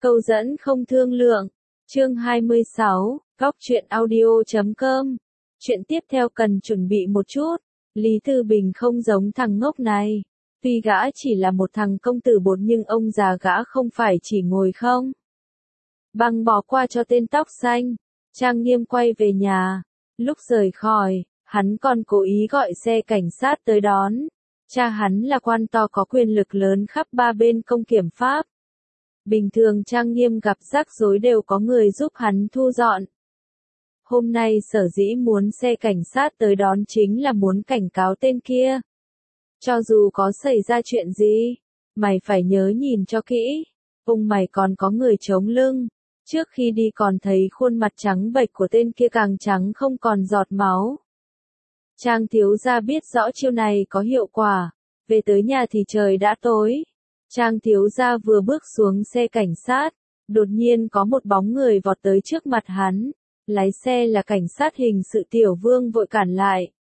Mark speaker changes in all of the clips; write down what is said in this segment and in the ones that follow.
Speaker 1: Câu dẫn không thương lượng. Chương 26, Góc truyện audio.com. Chuyện tiếp theo cần chuẩn bị một chút. Lý Thư Bình không giống thằng ngốc này. Tuy gã chỉ là một thằng công tử bột nhưng ông già gã không phải chỉ ngồi không. Băng bỏ qua cho tên tóc xanh. Trang Nghiêm quay về nhà. Lúc rời khỏi, hắn còn cố ý gọi xe cảnh sát tới đón. Cha hắn là quan to có quyền lực lớn khắp ba bên công kiểm pháp. Bình thường Trang Nghiêm gặp rắc rối đều có người giúp hắn thu dọn. Hôm nay sở dĩ muốn xe cảnh sát tới đón chính là muốn cảnh cáo tên kia. Cho dù có xảy ra chuyện gì, mày phải nhớ nhìn cho kỹ. Mày còn có người chống lưng. Trước khi đi còn thấy khuôn mặt trắng bệch của tên kia càng trắng không còn giọt máu. Trang thiếu gia biết rõ chiêu này có hiệu quả. Về tới nhà thì trời đã tối. Trang thiếu gia vừa bước xuống xe cảnh sát, đột nhiên có một bóng người vọt tới trước mặt hắn. Lái xe là cảnh sát hình sự Tiểu Vương vội cản lại.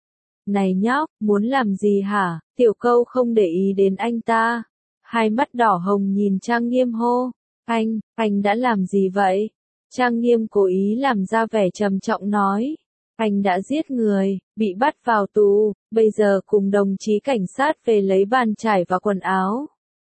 Speaker 1: Này nhóc, muốn làm gì hả? Tiểu Câu không để ý đến anh ta. Hai mắt đỏ hồng nhìn Trang Nghiêm hô. Anh đã làm gì vậy? Trang Nghiêm cố ý làm ra vẻ trầm trọng nói. Anh đã giết người, bị bắt vào tù, bây giờ cùng đồng chí cảnh sát về lấy bàn chải và quần áo.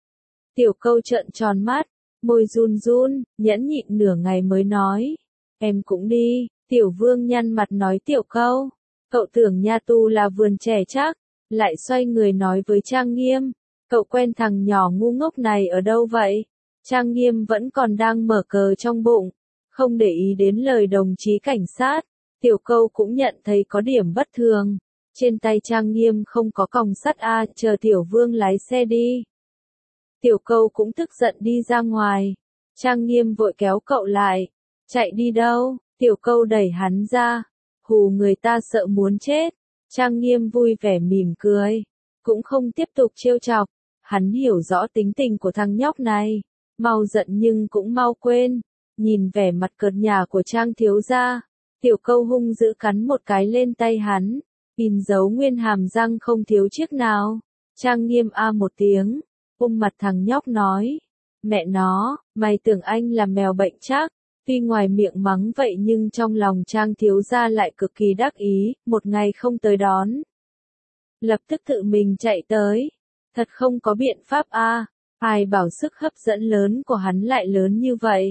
Speaker 1: Tiểu Câu trợn tròn mắt, môi run run, nhẫn nhịn nửa ngày mới nói. Em cũng đi. Tiểu Vương nhăn mặt nói Tiểu Câu. Cậu tưởng nhà tù là vườn trẻ chắc, lại xoay người nói với Trang Nghiêm. Cậu quen thằng nhỏ ngu ngốc này ở đâu vậy? Trang Nghiêm vẫn còn đang mở cờ trong bụng, không để ý đến lời đồng chí cảnh sát. Tiểu Câu cũng nhận thấy có điểm bất thường. Trên tay Trang Nghiêm không có còng sắt chờ Tiểu Vương lái xe đi. Tiểu Câu cũng tức giận đi ra ngoài. Trang Nghiêm vội kéo cậu lại. Chạy đi đâu? Tiểu Câu đẩy hắn ra. Hù người ta sợ muốn chết. Trang Nghiêm vui vẻ mỉm cười. Cũng không tiếp tục trêu chọc. Hắn hiểu rõ tính tình của thằng nhóc này. Mau giận nhưng cũng mau quên. Nhìn vẻ mặt cợt nhả của Trang thiếu gia. Tiểu Câu hung dữ cắn một cái lên tay hắn. In dấu nguyên hàm răng không thiếu chiếc nào. Trang Nghiêm một tiếng. Mặt thằng nhóc nói. Mẹ nó, mày tưởng anh là mèo bệnh chắc. Tuy ngoài miệng mắng vậy nhưng trong lòng Trang thiếu gia lại cực kỳ đắc ý, một ngày không tới đón. Lập tức tự mình chạy tới. Thật không có biện pháp ai bảo sức hấp dẫn lớn của hắn lại lớn như vậy.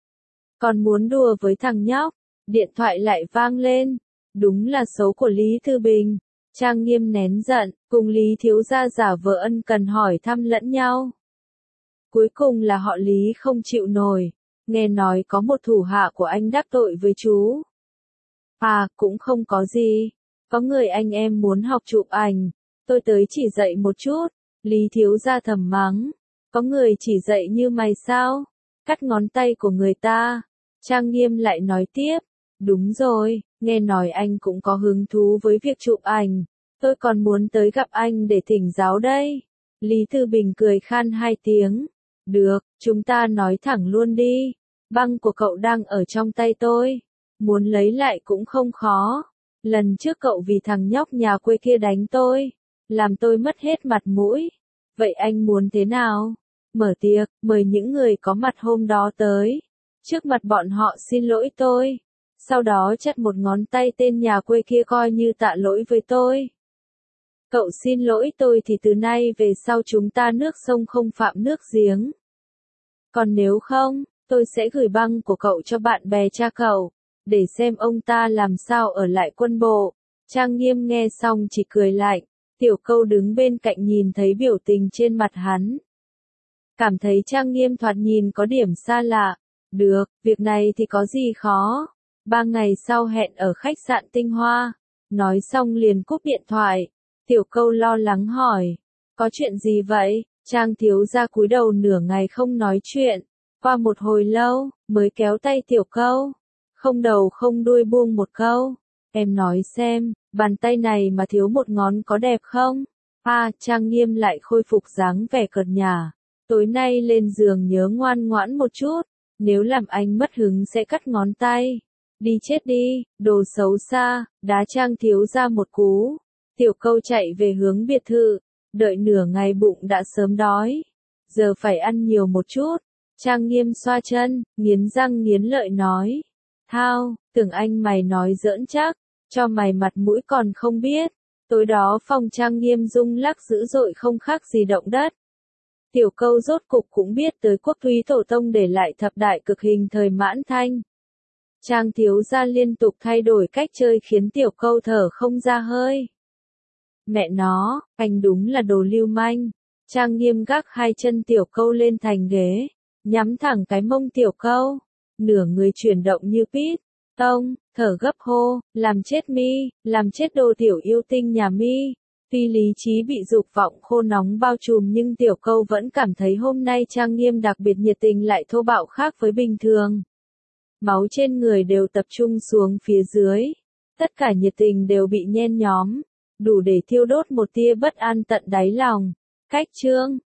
Speaker 1: Còn muốn đùa với thằng nhóc, điện thoại lại vang lên. Đúng là xấu của Lý Thư Bình. Trang Nghiêm nén giận, cùng Lý thiếu gia giả vờ ân cần hỏi thăm lẫn nhau. Cuối cùng là họ Lý không chịu nổi. Nghe nói có một thủ hạ của anh đắc tội với chú. Cũng không có gì. Có người anh em muốn học chụp ảnh. Tôi tới chỉ dạy một chút. Lý thiếu gia thầm mắng. Có người chỉ dạy như mày sao? Cắt ngón tay của người ta. Trang Nghiêm lại nói tiếp. Đúng rồi, nghe nói anh cũng có hứng thú với việc chụp ảnh. Tôi còn muốn tới gặp anh để thỉnh giáo đây. Lý Thư Bình cười khan hai tiếng. Được, chúng ta nói thẳng luôn đi. Băng của cậu đang ở trong tay tôi. Muốn lấy lại cũng không khó. Lần trước cậu vì thằng nhóc nhà quê kia đánh tôi. Làm tôi mất hết mặt mũi. Vậy anh muốn thế nào? Mở tiệc, mời những người có mặt hôm đó tới. Trước mặt bọn họ xin lỗi tôi. Sau đó chặt một ngón tay tên nhà quê kia coi như tạ lỗi với tôi. Cậu xin lỗi tôi thì từ nay về sau chúng ta nước sông không phạm nước giếng. Còn nếu không, tôi sẽ gửi băng của cậu cho bạn bè cha cậu, để xem ông ta làm sao ở lại quân bộ. Trang Nghiêm nghe xong chỉ cười lạnh. Tiểu Câu đứng bên cạnh nhìn thấy biểu tình trên mặt hắn. Cảm thấy Trang Nghiêm thoạt nhìn có điểm xa lạ. Được, việc này thì có gì khó. 3 ngày sau hẹn ở khách sạn Tinh Hoa. Nói xong liền cúp điện thoại. Tiểu Câu lo lắng hỏi. Có chuyện gì vậy? Trang thiếu gia cúi đầu nửa ngày không nói chuyện. Qua một hồi lâu, mới kéo tay Tiểu Câu. Không đầu không đuôi buông một câu. Em nói xem, bàn tay này mà thiếu một ngón có đẹp không? Trang Nghiêm lại khôi phục dáng vẻ cợt nhả. Tối nay lên giường nhớ ngoan ngoãn một chút. Nếu làm anh mất hứng sẽ cắt ngón tay. Đi chết đi, đồ xấu xa, đá Trang thiếu gia một cú. Tiểu Câu chạy về hướng biệt thự. Đợi nửa ngày bụng đã sớm đói. Giờ phải ăn nhiều một chút. Trang Nghiêm xoa chân, nghiến răng nghiến lợi nói. Thao, tưởng anh mày nói giỡn chắc, cho mày mặt mũi còn không biết. Tối đó phòng Trang Nghiêm rung lắc dữ dội không khác gì động đất. Tiểu Câu rốt cục cũng biết tới Quốc Túy tổ tông để lại thập đại cực hình thời Mãn Thanh. Trang thiếu gia liên tục thay đổi cách chơi khiến Tiểu Câu thở không ra hơi. Mẹ nó, anh đúng là đồ lưu manh. Trang Nghiêm gác hai chân Tiểu Câu lên thành ghế, nhắm thẳng cái mông Tiểu Câu, nửa người chuyển động như pít tông, thở gấp hô, làm chết mi, làm chết đồ tiểu yêu tinh nhà mi. Tuy lý trí bị dục vọng khô nóng bao trùm nhưng Tiểu Câu vẫn cảm thấy hôm nay Trang Nghiêm đặc biệt nhiệt tình lại thô bạo khác với bình thường. Máu trên người đều tập trung xuống phía dưới. Tất cả nhiệt tình đều bị nhen nhóm, đủ để thiêu đốt một tia bất an tận đáy lòng. Cách chương